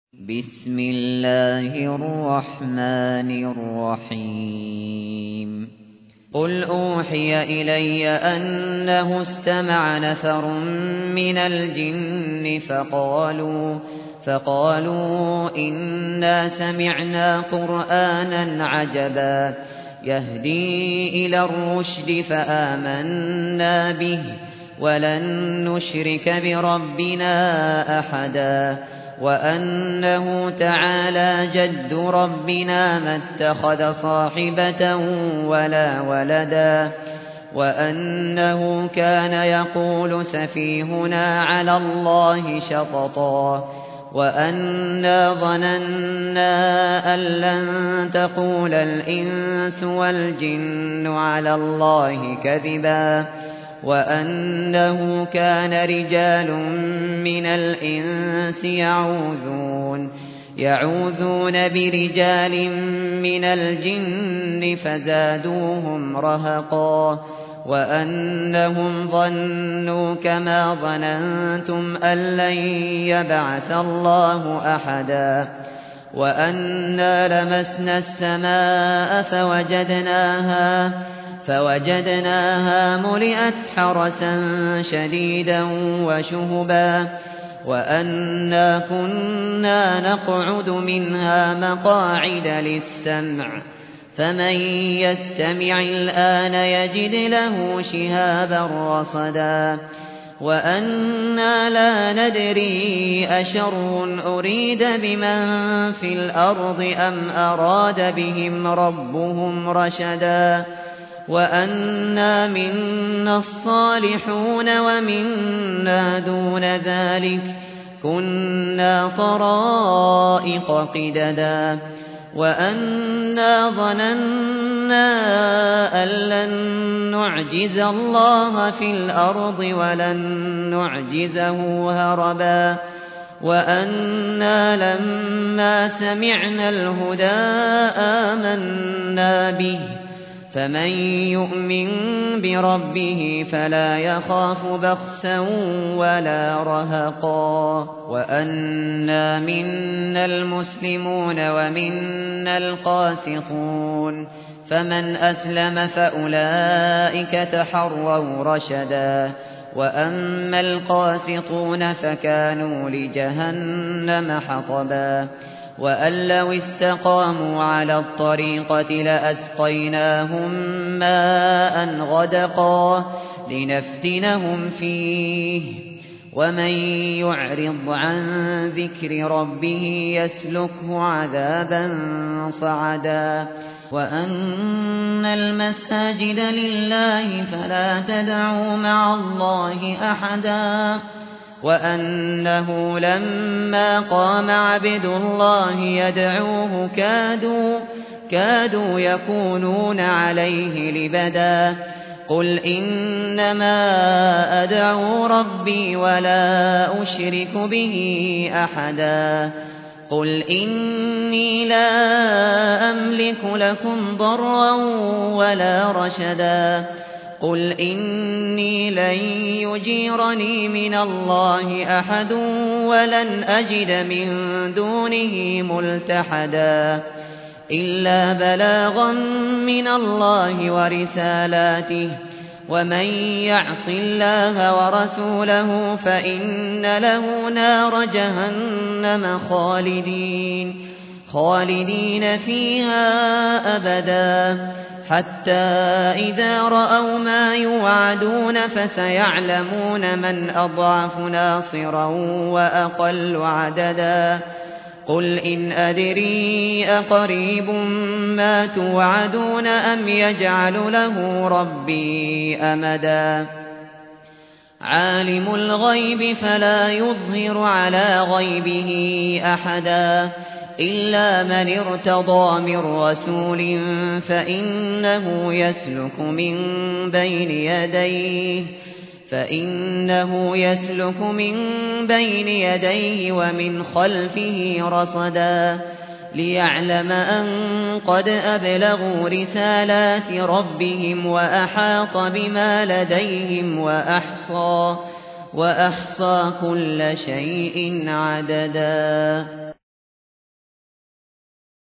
بسم الله الرحمن الرحيم قل أوحي إلي أنه استمع نفر من الجن فقالوا إنا سمعنا قرآنا عجبا يهدي إلى الرشد فآمنا به ولن نشرك بربنا أحدا وأنه تعالى جد ربنا ما اتخذ صاحبة ولا ولدا وأنه كان يقول سفيهنا على الله شططا وأنا ظننا أن لن تقول الإنس والجن على الله كذبا وأنه كان رجال من الإنس يعوذون برجال من الجن فزادوهم رهقا وأنهم ظنوا كما ظننتم أن لن يبعث الله أحدا وأنا لمسنا السماء فوجدناها ملئت حرسا شديدا وشهبا وأنا كنا نقعد منها مقاعد للسمع فمن يستمع الآن يجد له شهابا رصدا وأنا لا ندري أشر أريد بمن في الأرض أم أراد بهم ربهم رشدا وأنا منا الصالحون ومنا دون ذلك كنا طرائق قددا وأنا ظننا أن لن نعجز الله في الأرض ولن نعجزه هربا وأنا لما سمعنا الهدى آمنا به فمن يؤمن بربه فلا يخاف بخسا ولا رهقا وأنا منا المسلمون ومنا القاسطون فمن أسلم فأولئك تحروا رشدا وأما القاسطون فكانوا لجهنم حطبا وأن لو استقاموا على الطريقة لأسقيناهم ماء غدقا لنفتنهم فيه ومن يعرض عن ذكر ربه يسلكه عذابا صعدا وأن المساجد لله فلا تدعوا مع الله أحدا وأنه لما قام عبد الله يدعوه كادوا يكونون عليه لبدا قل إنما أدعو ربي ولا أشرك به أحدا قل إني لا أملك لكم ضرا ولا رشدا قل إني لن يجيرني من الله أحد ولن أجد من دونه ملتحدا إلا بلاغا من الله ورسالاته ومن يعص الله ورسوله فإن له نار جهنم خالدين فيها أبدا حتى إذا رأوا ما يوعدون فسيعلمون من أضعف ناصرا وأقل عددا قل إن أدري أقريب ما توعدون أم يجعل له ربي أمدا عالم الغيب فلا يظهر على غيبه أحدا إلا من ارتضى من رسول فإنه يسلك من بين يديه ومن خلفه رصدا ليعلم أن قد أبلغوا رسالات ربهم وأحاط بما لديهم وأحصى كل شيء عددا